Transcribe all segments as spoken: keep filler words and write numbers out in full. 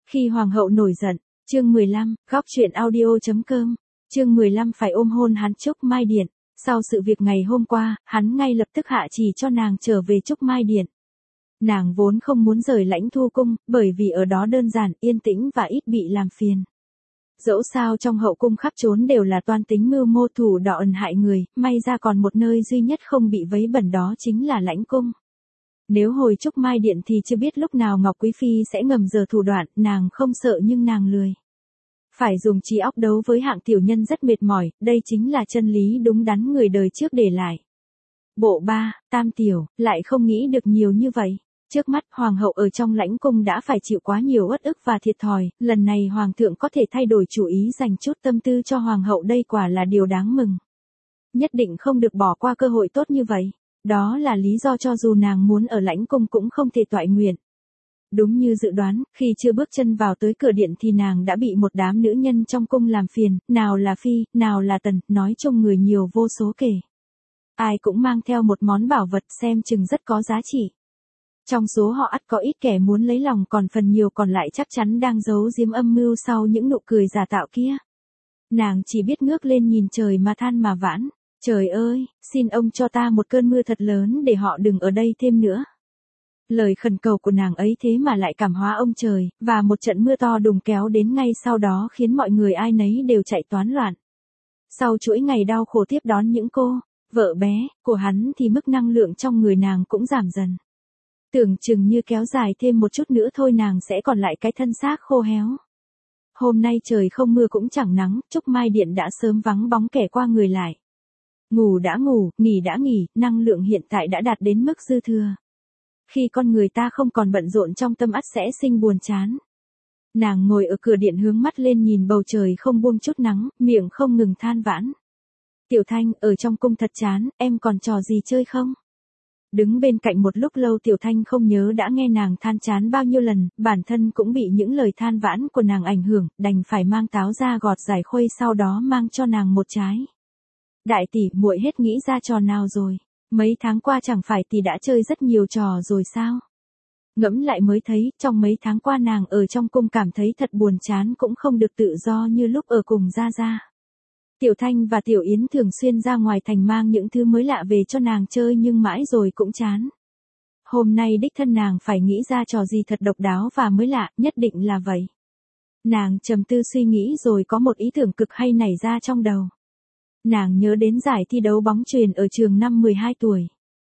Khi hoàng hậu nổi giận, chương mười lăm, góc truyện audio.com, chương mười lăm phải ôm hôn hắn Trúc Mai Điện. Sau sự việc ngày hôm qua, hắn ngay lập tức hạ chỉ cho nàng trở về Trúc Mai Điện. Nàng vốn không muốn rời Lãnh Thu Cung, bởi vì ở đó đơn giản, yên tĩnh và ít bị làm phiền. Dẫu sao trong hậu cung khắp trốn đều là toan tính mưu mô thủ đọ ẩn hại người, may ra còn một nơi duy nhất không bị vấy bẩn đó chính là Lãnh Cung. Nếu hồi Trúc Mai Điện thì chưa biết lúc nào Ngọc Quý Phi sẽ ngầm giờ thủ đoạn, nàng không sợ nhưng nàng lười. Phải dùng trí óc đấu với hạng tiểu nhân rất mệt mỏi, đây chính là chân lý đúng đắn người đời trước để lại. Bộ ba, Tam Tiểu, lại không nghĩ được nhiều như vậy. Trước mắt, Hoàng hậu ở trong Lãnh Cung đã phải chịu quá nhiều uất ức và thiệt thòi, lần này Hoàng thượng có thể thay đổi chủ ý dành chút tâm tư cho Hoàng hậu đây quả là điều đáng mừng. Nhất định không được bỏ qua cơ hội tốt như vậy. Đó là lý do cho dù nàng muốn ở Lãnh Cung cũng không thể toại nguyện. Đúng như dự đoán, khi chưa bước chân vào tới cửa điện thì nàng đã bị một đám nữ nhân trong cung làm phiền, nào là Phi, nào là Tần, nói chung người nhiều vô số kể. Ai cũng mang theo một món bảo vật xem chừng rất có giá trị. Trong số họ ắt có ít kẻ muốn lấy lòng còn phần nhiều còn lại chắc chắn đang giấu giếm âm mưu sau những nụ cười giả tạo kia. Nàng chỉ biết ngước lên nhìn trời mà than mà vãn. Trời ơi, xin ông cho ta một cơn mưa thật lớn để họ đừng ở đây thêm nữa. Lời khẩn cầu của nàng ấy thế mà lại cảm hóa ông trời, và một trận mưa to đùng kéo đến ngay sau đó khiến mọi người ai nấy đều chạy toán loạn. Sau chuỗi ngày đau khổ tiếp đón những cô, vợ bé, của hắn thì mức năng lượng trong người nàng cũng giảm dần. Tưởng chừng như kéo dài thêm một chút nữa thôi nàng sẽ còn lại cái thân xác khô héo. Hôm nay trời không mưa cũng chẳng nắng, Trúc Mai Điện đã sớm vắng bóng kẻ qua người lại. Ngủ đã ngủ, nghỉ đã nghỉ, năng lượng hiện tại đã đạt đến mức dư thừa. Khi con người ta không còn bận rộn trong tâm ắt sẽ sinh buồn chán. Nàng ngồi ở cửa điện hướng mắt lên nhìn bầu trời không buông chút nắng, miệng không ngừng than vãn. Tiểu Thanh, ở trong cung thật chán, em còn trò gì chơi không? Đứng bên cạnh một lúc lâu Tiểu Thanh không nhớ đã nghe nàng than chán bao nhiêu lần, bản thân cũng bị những lời than vãn của nàng ảnh hưởng, đành phải mang táo ra gọt giải khuây sau đó mang cho nàng một trái. Đại tỷ, muội hết nghĩ ra trò nào rồi? Mấy tháng qua chẳng phải tỷ đã chơi rất nhiều trò rồi sao? Ngẫm lại mới thấy, trong mấy tháng qua nàng ở trong cung cảm thấy thật buồn chán cũng không được tự do như lúc ở cùng Gia Gia. Tiểu Thanh và Tiểu Yến thường xuyên ra ngoài thành mang những thứ mới lạ về cho nàng chơi nhưng mãi rồi cũng chán. Hôm nay đích thân nàng phải nghĩ ra trò gì thật độc đáo và mới lạ, nhất định là vậy. Nàng trầm tư suy nghĩ rồi có một ý tưởng cực hay nảy ra trong đầu. Nàng nhớ đến giải thi đấu bóng chuyền ở trường năm mười hai tuổi.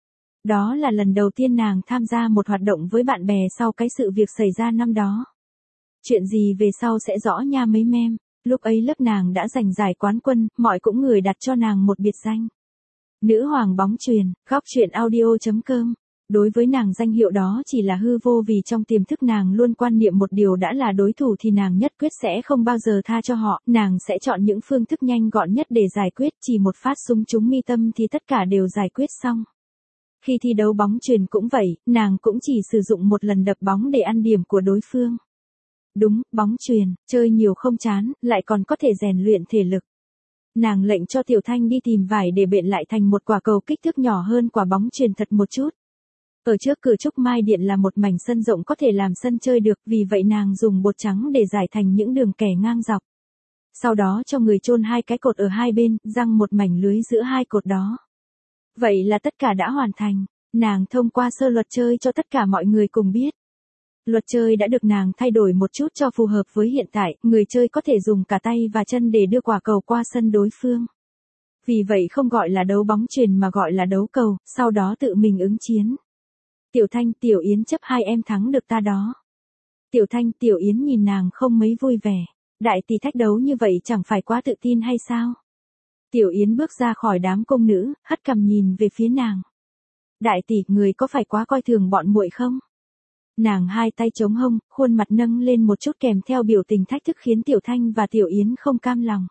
Đó là lần đầu tiên nàng tham gia một hoạt động với bạn bè sau cái sự việc xảy ra năm đó. Chuyện gì về sau sẽ rõ nha mấy mem. Lúc ấy lớp nàng đã giành giải quán quân, mọi cũng người đặt cho nàng một biệt danh. Nữ hoàng bóng chuyền, góc truyện audio.com. Đối với nàng danh hiệu đó chỉ là hư vô vì trong tiềm thức nàng luôn quan niệm một điều đã là đối thủ thì nàng nhất quyết sẽ không bao giờ tha cho họ, nàng sẽ chọn những phương thức nhanh gọn nhất để giải quyết, chỉ một phát súng trúng mi tâm thì tất cả đều giải quyết xong. Khi thi đấu bóng chuyền cũng vậy, nàng cũng chỉ sử dụng một lần đập bóng để ăn điểm của đối phương. Đúng, bóng chuyền, chơi nhiều không chán, lại còn có thể rèn luyện thể lực. Nàng lệnh cho Tiểu Thanh đi tìm vải để bện lại thành một quả cầu kích thước nhỏ hơn quả bóng chuyền thật một chút. Ở trước cửa Trúc Mai Điện là một mảnh sân rộng có thể làm sân chơi được, vì vậy nàng dùng bột trắng để giải thành những đường kẻ ngang dọc. Sau đó cho người chôn hai cái cột ở hai bên, răng một mảnh lưới giữa hai cột đó. Vậy là tất cả đã hoàn thành, nàng thông qua sơ luật chơi cho tất cả mọi người cùng biết. Luật chơi đã được nàng thay đổi một chút cho phù hợp với hiện tại, người chơi có thể dùng cả tay và chân để đưa quả cầu qua sân đối phương. Vì vậy không gọi là đấu bóng chuyền mà gọi là đấu cầu, sau đó tự mình ứng chiến. Tiểu Thanh, Tiểu Yến chấp hai em thắng được ta đó. Tiểu Thanh, Tiểu Yến nhìn nàng không mấy vui vẻ. Đại tỷ thách đấu như vậy chẳng phải quá tự tin hay sao? Tiểu Yến bước ra khỏi đám công nữ, hất cằm nhìn về phía nàng. Đại tỷ, người có phải quá coi thường bọn muội không? Nàng hai tay chống hông, khuôn mặt nâng lên một chút kèm theo biểu tình thách thức khiến Tiểu Thanh và Tiểu Yến không cam lòng.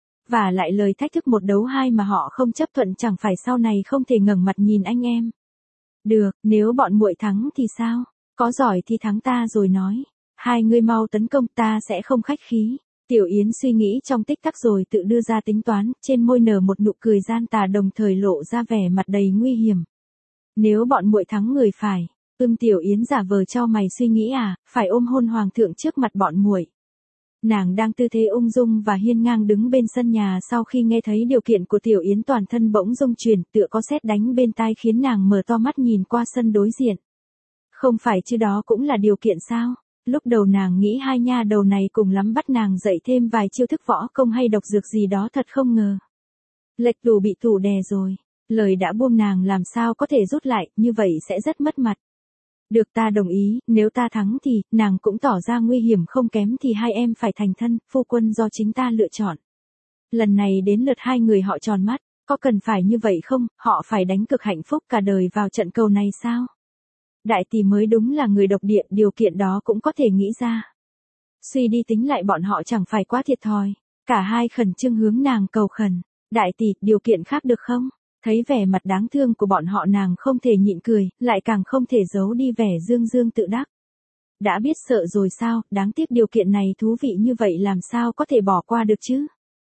Và lại lời thách thức một đấu hai mà họ không chấp thuận chẳng phải sau này không thể ngẩng mặt nhìn anh em. Được, nếu bọn muội thắng thì sao? Có giỏi thì thắng ta rồi nói. Hai người mau tấn công, ta sẽ không khách khí. Tiểu Yến suy nghĩ trong tích tắc rồi tự đưa ra tính toán, trên môi nở một nụ cười gian tà đồng thời lộ ra vẻ mặt đầy nguy hiểm. Nếu bọn muội thắng người phải, Ưm Tiểu Yến giả vờ cho mày suy nghĩ à, phải ôm hôn hoàng thượng trước mặt bọn muội. Nàng đang tư thế ung dung và hiên ngang đứng bên sân nhà sau khi nghe thấy điều kiện của Tiểu Yến toàn thân bỗng rung chuyển tựa có sét đánh bên tai khiến nàng mở to mắt nhìn qua sân đối diện. Không phải chứ đó cũng là điều kiện sao? Lúc đầu nàng nghĩ hai nha đầu này cùng lắm bắt nàng dạy thêm vài chiêu thức võ công hay độc dược gì đó thật không ngờ. Lệch tù bị tù đè rồi, lời đã buông nàng làm sao có thể rút lại, như vậy sẽ rất mất mặt. Được ta đồng ý, nếu ta thắng thì, nàng cũng tỏ ra nguy hiểm không kém thì hai em phải thành thân, phu quân do chính ta lựa chọn. Lần này đến lượt hai người họ tròn mắt, có cần phải như vậy không, họ phải đánh cực hạnh phúc cả đời vào trận cầu này sao? Đại tỷ mới đúng là người độc địa, điều kiện đó cũng có thể nghĩ ra. Suy đi tính lại bọn họ chẳng phải quá thiệt thòi, cả hai khẩn trương hướng nàng cầu khẩn. Đại tỷ, điều kiện khác được không? Thấy vẻ mặt đáng thương của bọn họ nàng không thể nhịn cười, lại càng không thể giấu đi vẻ dương dương tự đắc. Đã biết sợ rồi sao, đáng tiếc điều kiện này thú vị như vậy làm sao có thể bỏ qua được chứ?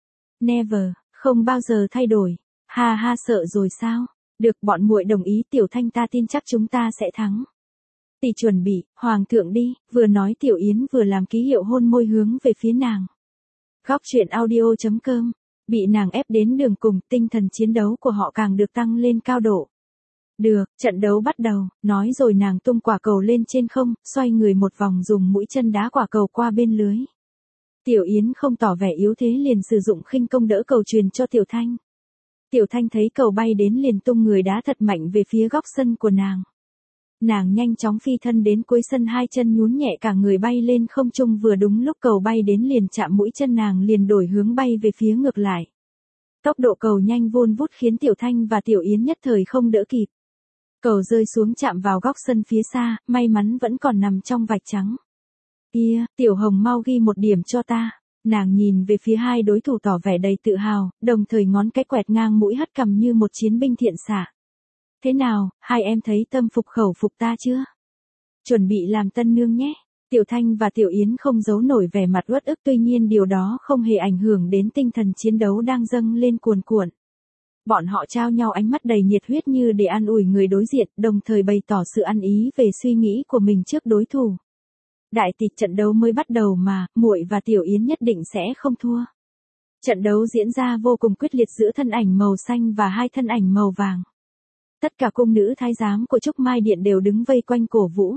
Never, không bao giờ thay đổi. Ha ha sợ rồi sao? Được bọn muội đồng ý Tiểu Thanh ta tin chắc chúng ta sẽ thắng. Tỷ chuẩn bị, hoàng thượng đi, vừa nói Tiểu Yến vừa làm ký hiệu hôn môi hướng về phía nàng. Góc truyện audio chấm com. Bị nàng ép đến đường cùng, tinh thần chiến đấu của họ càng được tăng lên cao độ. Được, trận đấu bắt đầu, nói rồi nàng tung quả cầu lên trên không, xoay người một vòng dùng mũi chân đá quả cầu qua bên lưới. Tiểu Yến không tỏ vẻ yếu thế liền sử dụng khinh công đỡ cầu truyền cho Tiểu Thanh. Tiểu Thanh thấy cầu bay đến liền tung người đá thật mạnh về phía góc sân của nàng. Nàng nhanh chóng phi thân đến cuối sân, hai chân nhún nhẹ cả người bay lên không trung, vừa đúng lúc cầu bay đến liền chạm mũi chân nàng liền đổi hướng bay về phía ngược lại. Tốc độ cầu nhanh vun vút khiến Tiểu Thanh và Tiểu Yến nhất thời không đỡ kịp. Cầu rơi xuống chạm vào góc sân phía xa, may mắn vẫn còn nằm trong vạch trắng. Kia, Tiểu Hồng mau ghi một điểm cho ta. Nàng nhìn về phía hai đối thủ tỏ vẻ đầy tự hào, đồng thời ngón cái quẹt ngang mũi hất cằm như một chiến binh thiện xạ. Thế nào, hai em thấy tâm phục khẩu phục ta chưa? Chuẩn bị làm tân nương nhé. Tiểu Thanh và Tiểu Yến không giấu nổi vẻ mặt uất ức, tuy nhiên điều đó không hề ảnh hưởng đến tinh thần chiến đấu đang dâng lên cuồn cuộn. Bọn họ trao nhau ánh mắt đầy nhiệt huyết như để an ủi người đối diện, đồng thời bày tỏ sự ăn ý về suy nghĩ của mình trước đối thủ. Đại tỷ, trận đấu mới bắt đầu mà, muội và Tiểu Yến nhất định sẽ không thua. Trận đấu diễn ra vô cùng quyết liệt giữa thân ảnh màu xanh và hai thân ảnh màu vàng. Tất cả cung nữ thái giám của Trúc Mai Điện đều đứng vây quanh cổ vũ.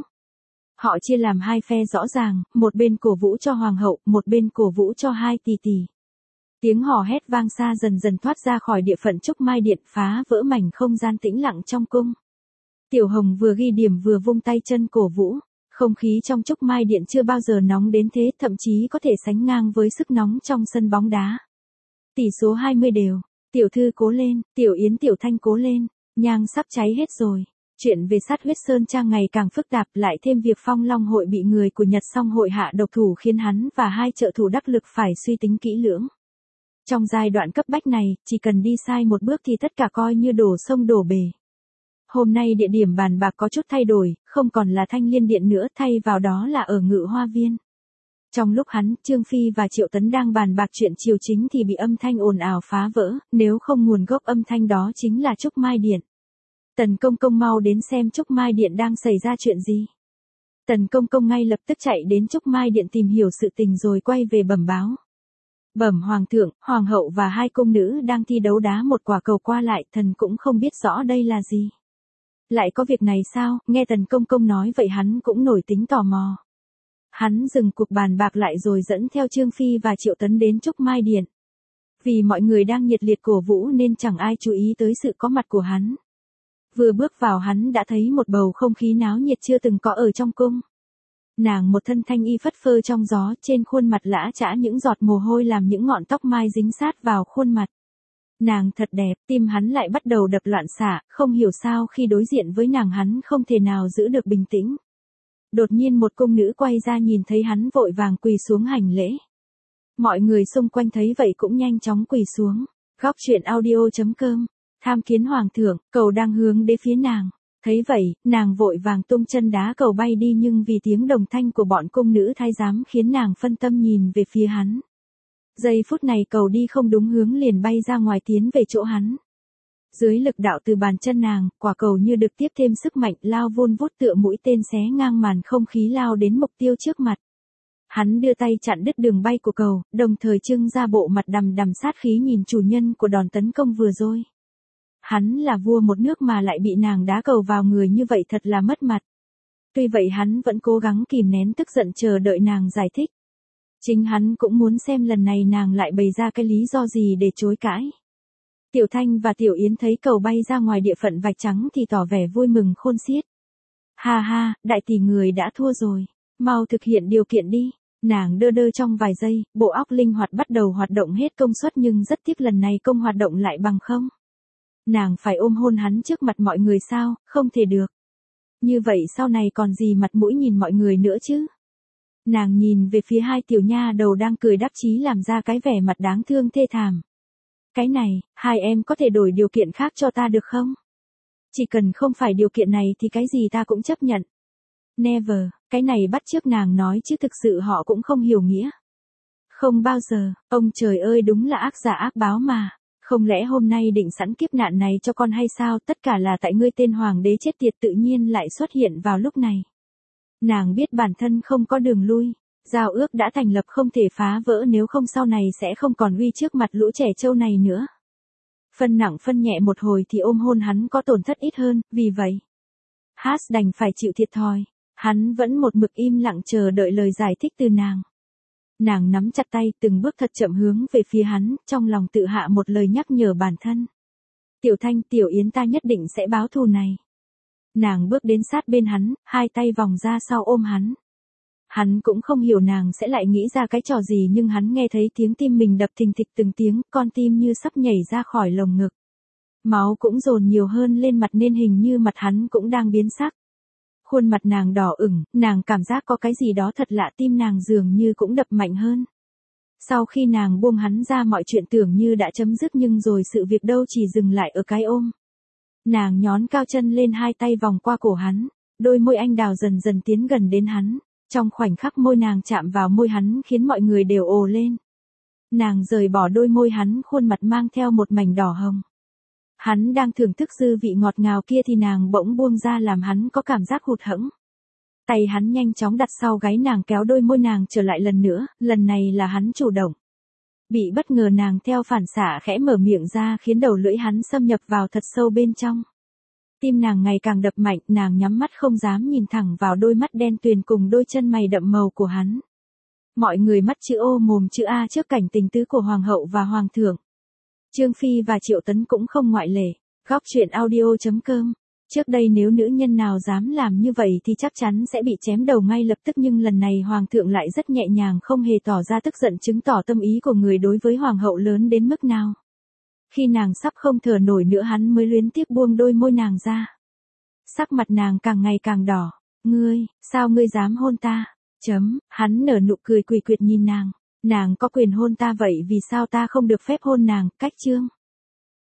Họ chia làm hai phe rõ ràng, một bên cổ vũ cho hoàng hậu, một bên cổ vũ cho hai tỷ tỷ. Tiếng hò hét vang xa dần dần thoát ra khỏi địa phận Trúc Mai Điện, phá vỡ mảnh không gian tĩnh lặng trong cung. Tiểu Hồng vừa ghi điểm vừa vung tay chân cổ vũ. Không khí trong Trúc Mai Điện chưa bao giờ nóng đến thế, thậm chí có thể sánh ngang với sức nóng trong sân bóng đá. Tỷ số hai mươi đều. Tiểu thư cố lên, Tiểu Yến Tiểu Thanh cố lên. Nhang sắp cháy hết rồi. Chuyện về sát huyết sơn trang ngày càng phức tạp, lại thêm việc Phong Long hội bị người của Nhật Song hội hạ độc thủ khiến hắn và hai trợ thủ đắc lực phải suy tính kỹ lưỡng. Trong giai đoạn cấp bách này, chỉ cần đi sai một bước thì tất cả coi như đổ sông đổ bể. Hôm nay địa điểm bàn bạc có chút thay đổi, không còn là Thanh Liên Điện nữa, thay vào đó là ở Ngự Hoa Viên. Trong lúc hắn, Trương Phi và Triệu Tấn đang bàn bạc chuyện triều chính thì bị âm thanh ồn ào phá vỡ, nếu không nguồn gốc âm thanh đó chính là Trúc Mai Điện. Tần Công Công mau đến xem Trúc Mai Điện đang xảy ra chuyện gì. Tần Công Công ngay lập tức chạy đến Trúc Mai Điện tìm hiểu sự tình rồi quay về bẩm báo. Bẩm hoàng thượng, hoàng hậu và hai cung nữ đang thi đấu đá một quả cầu qua lại, thần cũng không biết rõ đây là gì. Lại có việc này sao? Nghe Tần Công Công nói vậy hắn cũng nổi tính tò mò. Hắn dừng cuộc bàn bạc lại rồi dẫn theo Trương Phi và Triệu Tấn đến Trúc Mai Điện. Vì mọi người đang nhiệt liệt cổ vũ nên chẳng ai chú ý tới sự có mặt của hắn. Vừa bước vào hắn đã thấy một bầu không khí náo nhiệt chưa từng có ở trong cung. Nàng một thân thanh y phất phơ trong gió, trên khuôn mặt lã chã những giọt mồ hôi làm những ngọn tóc mai dính sát vào khuôn mặt. Nàng thật đẹp, tim hắn lại bắt đầu đập loạn xạ, không hiểu sao khi đối diện với nàng hắn không thể nào giữ được bình tĩnh. Đột nhiên một cung nữ quay ra nhìn thấy hắn vội vàng quỳ xuống hành lễ. Mọi người xung quanh thấy vậy cũng nhanh chóng quỳ xuống. Góc truyện audio chấm com. Tham kiến hoàng thượng, cầu đang hướng đến phía nàng. Thấy vậy, nàng vội vàng tung chân đá cầu bay đi, nhưng vì tiếng đồng thanh của bọn cung nữ thái giám khiến nàng phân tâm nhìn về phía hắn. Giây phút này cầu đi không đúng hướng liền bay ra ngoài tiến về chỗ hắn. Dưới lực đạo từ bàn chân nàng, quả cầu như được tiếp thêm sức mạnh lao vun vút tựa mũi tên xé ngang màn không khí lao đến mục tiêu trước mặt. Hắn đưa tay chặn đứt đường bay của cầu, đồng thời trưng ra bộ mặt đằm đằm sát khí nhìn chủ nhân của đòn tấn công vừa rồi. Hắn là vua một nước mà lại bị nàng đá cầu vào người như vậy thật là mất mặt. Tuy vậy hắn vẫn cố gắng kìm nén tức giận chờ đợi nàng giải thích. Chính hắn cũng muốn xem lần này nàng lại bày ra cái lý do gì để chối cãi. Tiểu Thanh và Tiểu Yến thấy cầu bay ra ngoài địa phận vạch trắng thì tỏ vẻ vui mừng khôn xiết. Ha ha, đại tỷ người đã thua rồi, mau thực hiện điều kiện đi. Nàng đơ đơ trong vài giây, bộ óc linh hoạt bắt đầu hoạt động hết công suất nhưng rất tiếc lần này công hoạt động lại bằng không. Nàng phải ôm hôn hắn trước mặt mọi người sao, không thể được. Như vậy sau này còn gì mặt mũi nhìn mọi người nữa chứ. Nàng nhìn về phía hai tiểu nha đầu đang cười đắc chí làm ra cái vẻ mặt đáng thương thê thảm. Cái này, hai em có thể đổi điều kiện khác cho ta được không? Chỉ cần không phải điều kiện này thì cái gì ta cũng chấp nhận. Never, cái này bắt chước nàng nói chứ thực sự họ cũng không hiểu nghĩa. Không bao giờ, ông trời ơi đúng là ác giả ác báo mà. Không lẽ hôm nay định sẵn kiếp nạn này cho con hay sao, tất cả là tại ngươi tên hoàng đế chết tiệt tự nhiên lại xuất hiện vào lúc này. Nàng biết bản thân không có đường lui, giao ước đã thành lập không thể phá vỡ nếu không sau này sẽ không còn uy trước mặt lũ trẻ trâu này nữa. Phân nặng phân nhẹ một hồi thì ôm hôn hắn có tổn thất ít hơn, vì vậy. Hát đành phải chịu thiệt thòi, hắn vẫn một mực im lặng chờ đợi lời giải thích từ nàng. Nàng nắm chặt tay từng bước thật chậm hướng về phía hắn, trong lòng tự hạ một lời nhắc nhở bản thân. Tiểu Thanh, Tiểu Yến ta nhất định sẽ báo thù này. Nàng bước đến sát bên hắn, hai tay vòng ra sau ôm hắn. Hắn cũng không hiểu nàng sẽ lại nghĩ ra cái trò gì nhưng hắn nghe thấy tiếng tim mình đập thình thịch từng tiếng, con tim như sắp nhảy ra khỏi lồng ngực. Máu cũng dồn nhiều hơn lên mặt nên hình như mặt hắn cũng đang biến sắc. Khuôn mặt nàng đỏ ửng, nàng cảm giác có cái gì đó thật lạ, tim nàng dường như cũng đập mạnh hơn. Sau khi nàng buông hắn ra mọi chuyện tưởng như đã chấm dứt nhưng rồi sự việc đâu chỉ dừng lại ở cái ôm. Nàng nhón cao chân lên hai tay vòng qua cổ hắn, đôi môi anh đào dần dần tiến gần đến hắn. Trong khoảnh khắc môi nàng chạm vào môi hắn khiến mọi người đều ồ lên. Nàng rời bỏ đôi môi hắn, khuôn mặt mang theo một mảnh đỏ hồng. Hắn đang thưởng thức dư vị ngọt ngào kia thì nàng bỗng buông ra làm hắn có cảm giác hụt hẫng. Tay hắn nhanh chóng đặt sau gáy nàng kéo đôi môi nàng trở lại lần nữa, lần này là hắn chủ động. Bị bất ngờ nàng theo phản xạ khẽ mở miệng ra khiến đầu lưỡi hắn xâm nhập vào thật sâu bên trong. Tim nàng ngày càng đập mạnh, nàng nhắm mắt không dám nhìn thẳng vào đôi mắt đen tuyền cùng đôi chân mày đậm màu của hắn. Mọi người mắt chữ O mồm chữ A trước cảnh tình tứ của Hoàng hậu và Hoàng thượng. Trương Phi và Triệu Tấn cũng không ngoại lệ. Góc truyện audio chấm com. Trước đây nếu nữ nhân nào dám làm như vậy thì chắc chắn sẽ bị chém đầu ngay lập tức nhưng lần này Hoàng thượng lại rất nhẹ nhàng không hề tỏ ra tức giận chứng tỏ tâm ý của người đối với Hoàng hậu lớn đến mức nào. Khi nàng sắp không thở nổi nữa hắn mới luyến tiếc buông đôi môi nàng ra. Sắc mặt nàng càng ngày càng đỏ. Ngươi, sao ngươi dám hôn ta? Chấm, hắn nở nụ cười quỷ quyệt nhìn nàng. Nàng có quyền hôn ta vậy vì sao ta không được phép hôn nàng, cách chương.